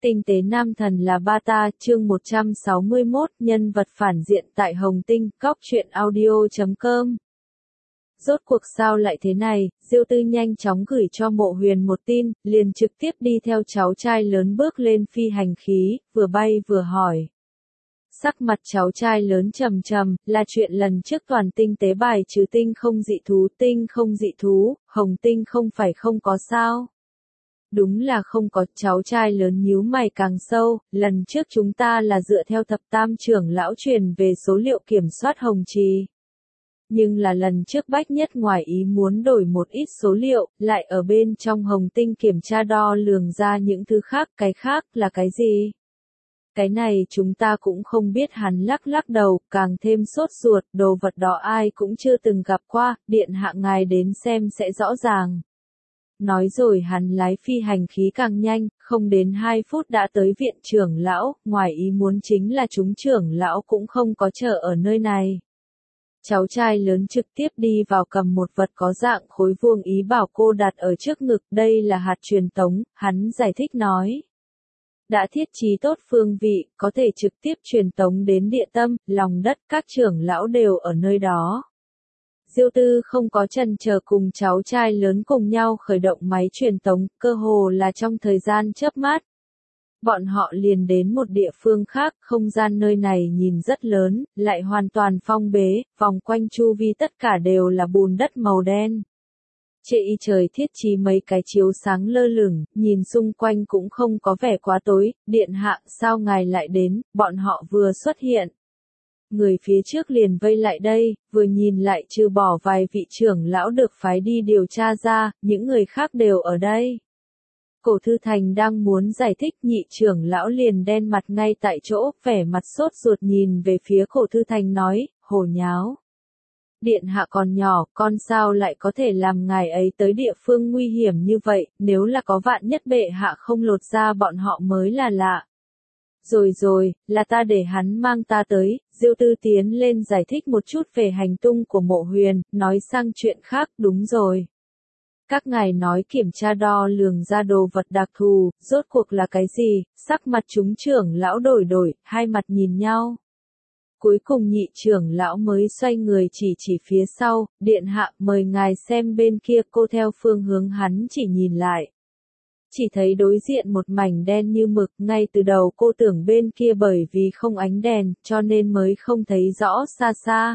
Tinh tế nam thần là ba ta, chương 161, nhân vật phản diện tại Hồng Tinh, góc truyện audio.com. Rốt cuộc sao lại thế này, Diêu Tư nhanh chóng gửi cho Mộ Huyền một tin, liền trực tiếp đi theo cháu trai lớn bước lên phi hành khí, vừa bay vừa hỏi. Sắc mặt cháu trai lớn trầm trầm, là chuyện lần trước toàn tinh tế bài trừ tinh không dị thú, Hồng Tinh không phải không có sao. Đúng là không có, cháu trai lớn nhíu mày càng sâu, lần trước chúng ta là dựa theo thập tam trưởng lão truyền về số liệu kiểm soát Hồng Trì. Nhưng là lần trước Bách Nhất ngoài ý muốn đổi một ít số liệu, lại ở bên trong Hồng Tinh kiểm tra đo lường ra những thứ khác, cái khác là cái gì? Cái này chúng ta cũng không biết, hắn lắc đầu, càng thêm sốt ruột, đồ vật đó ai cũng chưa từng gặp qua, điện hạ ngài đến xem sẽ rõ ràng. Nói rồi hắn lái phi hành khí càng nhanh, không đến 2 phút đã tới viện trưởng lão, ngoài ý muốn chính là chúng trưởng lão cũng không có chờ ở nơi này. Cháu trai lớn trực tiếp đi vào cầm một vật có dạng khối vuông ý bảo cô đặt ở trước ngực, đây là hạt truyền tống, hắn giải thích nói. Đã thiết trí tốt phương vị, có thể trực tiếp truyền tống đến địa tâm, lòng đất, các trưởng lão đều ở nơi đó. Diêu Tư không có chần chờ cùng cháu trai lớn cùng nhau khởi động máy truyền tống, cơ hồ là trong thời gian chớp mắt. Bọn họ liền đến một địa phương khác, không gian nơi này nhìn rất lớn, lại hoàn toàn phong bế, vòng quanh chu vi tất cả đều là bùn đất màu đen. Trên trời thiết trí mấy cái chiếu sáng lơ lửng, nhìn xung quanh cũng không có vẻ quá tối, điện hạ sao ngài lại đến, bọn họ vừa xuất hiện. Người phía trước liền vây lại đây, vừa nhìn lại trừ bỏ vài vị trưởng lão được phái đi điều tra ra, những người khác đều ở đây. Cổ Thư Thành đang muốn giải thích, nhị trưởng lão liền đen mặt ngay tại chỗ, vẻ mặt sốt ruột nhìn về phía Cổ Thư Thành nói, hồ nháo. Điện hạ còn nhỏ, con sao lại có thể làm ngài ấy tới địa phương nguy hiểm như vậy, nếu là có vạn nhất bệ hạ không lột ra bọn họ mới là lạ. Rồi, là ta để hắn mang ta tới, Diêu Tư tiến lên giải thích một chút về hành tung của Mộ Huyền, nói sang chuyện khác, đúng rồi. Các ngài nói kiểm tra đo lường ra đồ vật đặc thù, rốt cuộc là cái gì, sắc mặt chúng trưởng lão đổi, hai mặt nhìn nhau. Cuối cùng nhị trưởng lão mới xoay người chỉ phía sau, điện hạ mời ngài xem bên kia, cô theo phương hướng hắn chỉ nhìn lại. Chỉ thấy đối diện một mảnh đen như mực, ngay từ đầu cô tưởng bên kia bởi vì không ánh đèn, cho nên mới không thấy rõ xa.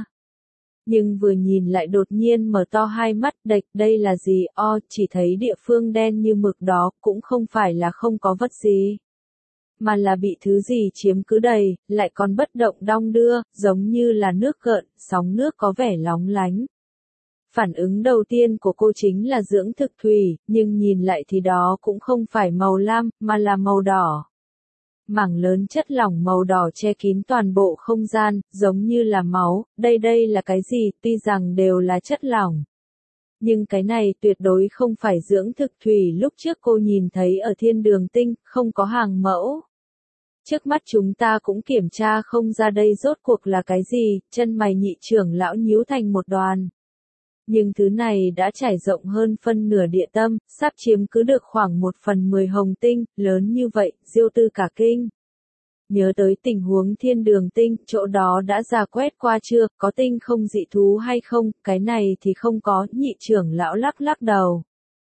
Nhưng vừa nhìn lại đột nhiên mở to hai mắt, đệch, đây là gì, chỉ thấy địa phương đen như mực đó, cũng không phải là không có vật gì. Mà là bị thứ gì chiếm cứ đầy, lại còn bất động đong đưa, giống như là nước gợn, sóng nước có vẻ lóng lánh. Phản ứng đầu tiên của cô chính là dưỡng thực thủy, nhưng nhìn lại thì đó cũng không phải màu lam, mà là màu đỏ. Mảng lớn chất lỏng màu đỏ che kín toàn bộ không gian, giống như là máu, đây là cái gì, tuy rằng đều là chất lỏng. Nhưng cái này tuyệt đối không phải dưỡng thực thủy lúc trước cô nhìn thấy ở Thiên Đường Tinh, không có hàng mẫu. Trước mắt chúng ta cũng kiểm tra không ra đây rốt cuộc là cái gì, chân mày nhị trưởng lão nhíu thành một đoàn. Nhưng thứ này đã trải rộng hơn phân nửa địa tâm, sắp chiếm cứ được khoảng 1/10 Hồng Tinh, lớn như vậy, Diêu Tư cả kinh. Nhớ tới tình huống Thiên Đường Tinh, chỗ đó đã ra quét qua chưa, có tinh không dị thú hay không, cái này thì không có, nhị trưởng lão lắc đầu.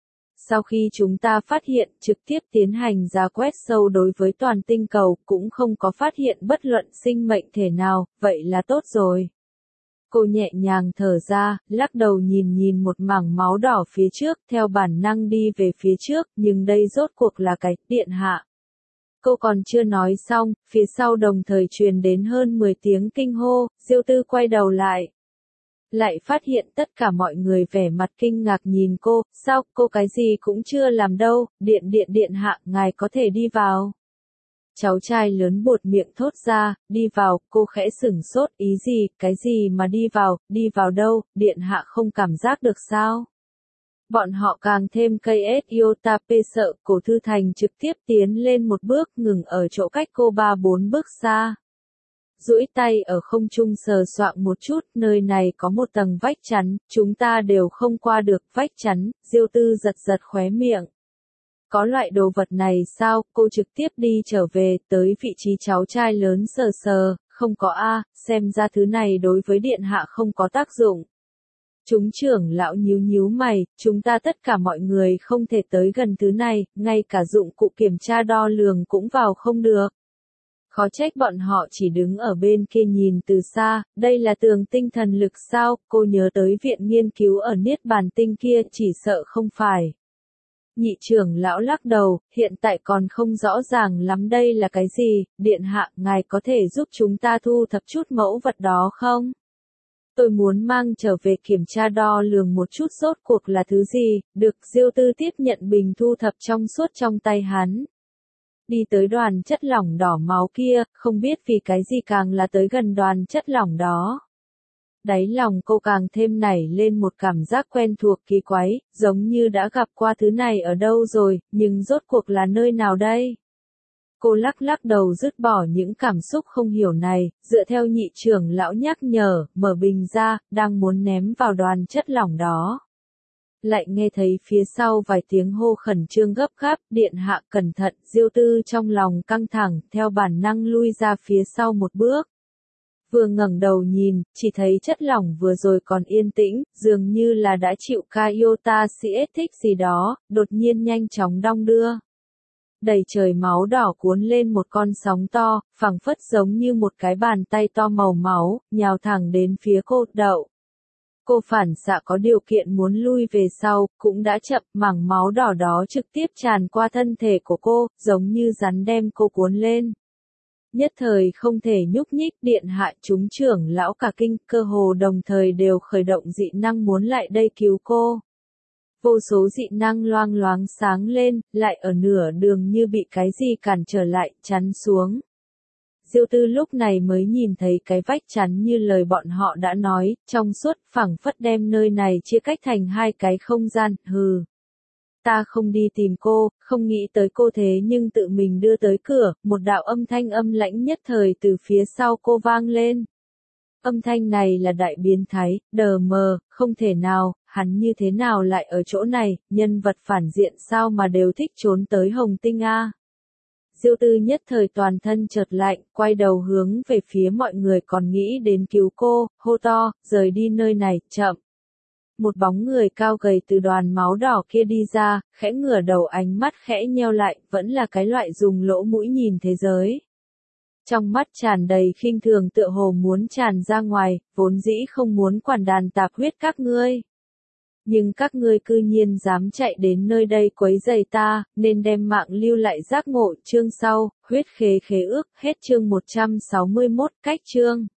Sau khi chúng ta phát hiện, trực tiếp tiến hành ra quét sâu đối với toàn tinh cầu, cũng không có phát hiện bất luận sinh mệnh thể nào, vậy là tốt rồi. Cô nhẹ nhàng thở ra, lắc đầu nhìn một mảng máu đỏ phía trước, theo bản năng đi về phía trước, nhưng đây rốt cuộc là cái, điện hạ. Cô còn chưa nói xong, phía sau đồng thời truyền đến hơn 10 tiếng kinh hô, Diêu Tư quay đầu lại. Lại phát hiện tất cả mọi người vẻ mặt kinh ngạc nhìn cô, sao, cô cái gì cũng chưa làm đâu, điện hạ, ngài có thể đi vào. Cháu trai lớn buột miệng thốt ra, đi vào, cô khẽ sửng sốt, ý gì, cái gì mà đi vào đâu, điện hạ không cảm giác được sao? Bọn họ càng thêm cây iota sợ, Cổ Thư Thành trực tiếp tiến lên một bước, ngừng ở chỗ cách cô 3-4 bước xa. Duỗi tay ở không trung sờ soạng một chút, nơi này có một tầng vách chắn, chúng ta đều không qua được vách chắn, Diêu Tư giật khóe miệng. Có loại đồ vật này sao, cô trực tiếp đi trở về, tới vị trí cháu trai lớn sờ sờ, không có a, xem ra thứ này đối với điện hạ không có tác dụng. Chúng trưởng lão nhíu nhíu mày, chúng ta tất cả mọi người không thể tới gần thứ này, ngay cả dụng cụ kiểm tra đo lường cũng vào không được. Khó trách bọn họ chỉ đứng ở bên kia nhìn từ xa, đây là tường tinh thần lực sao, cô nhớ tới viện nghiên cứu ở Niết Bàn Tinh kia, chỉ sợ không phải. Nhị trưởng lão lắc đầu, hiện tại còn không rõ ràng lắm đây là cái gì, điện hạ, ngài có thể giúp chúng ta thu thập chút mẫu vật đó không? Tôi muốn mang trở về kiểm tra đo lường một chút rốt cuộc là thứ gì, được Diêu Tư tiếp nhận bình thu thập trong suốt trong tay hắn. Đi tới đoàn chất lỏng đỏ máu kia, không biết vì cái gì càng là tới gần đoàn chất lỏng đó. Đáy lòng cô càng thêm nảy lên một cảm giác quen thuộc kỳ quái, giống như đã gặp qua thứ này ở đâu rồi, nhưng rốt cuộc là nơi nào đây? Cô lắc lắc đầu dứt bỏ những cảm xúc không hiểu này, dựa theo nhị trưởng lão nhắc nhở, mở bình ra, đang muốn ném vào đoàn chất lỏng đó. Lại nghe thấy phía sau vài tiếng hô khẩn trương gấp gáp, điện hạ cẩn thận, Diêu Tư trong lòng căng thẳng, theo bản năng lui ra phía sau một bước. Vừa ngẩng đầu nhìn, chỉ thấy chất lỏng vừa rồi còn yên tĩnh, dường như là đã chịu iota thích gì đó, đột nhiên nhanh chóng đong đưa. Đầy trời máu đỏ cuốn lên một con sóng to, phẳng phất giống như một cái bàn tay to màu máu, nhào thẳng đến phía cô đậu. Cô phản xạ có điều kiện muốn lui về sau, cũng đã chậm, mảng máu đỏ đó trực tiếp tràn qua thân thể của cô, giống như rắn đem cô cuốn lên. Nhất thời không thể nhúc nhích, điện hạ chúng trưởng lão cả kinh, cơ hồ đồng thời đều khởi động dị năng muốn lại đây cứu cô. Vô số dị năng loang loáng sáng lên, lại ở nửa đường như bị cái gì cản trở lại, chắn xuống. Diêu Tư lúc này mới nhìn thấy cái vách chắn như lời bọn họ đã nói, trong suốt, phẳng phất đem nơi này chia cách thành hai cái không gian, hừ. Ta không đi tìm cô, không nghĩ tới cô thế nhưng tự mình đưa tới cửa, một đạo âm thanh âm lãnh nhất thời từ phía sau cô vang lên. Âm thanh này là đại biến thái, đờ mờ, không thể nào, hắn như thế nào lại ở chỗ này, nhân vật phản diện sao mà đều thích trốn tới Hồng Tinh a. Diêu Tư nhất thời toàn thân chợt lạnh, quay đầu hướng về phía mọi người còn nghĩ đến cứu cô, hô to, rời đi nơi này, chậm. Một bóng người cao gầy từ đoàn máu đỏ kia đi ra, khẽ ngửa đầu ánh mắt khẽ nheo lại, vẫn là cái loại dùng lỗ mũi nhìn thế giới. Trong mắt tràn đầy khinh thường tựa hồ muốn tràn ra ngoài, vốn dĩ không muốn quản đàn tạp huyết các ngươi. Nhưng các ngươi cư nhiên dám chạy đến nơi đây quấy rầy ta, nên đem mạng lưu lại giác ngộ chương sau, huyết khế khế ước, hết chương 161, cách chương.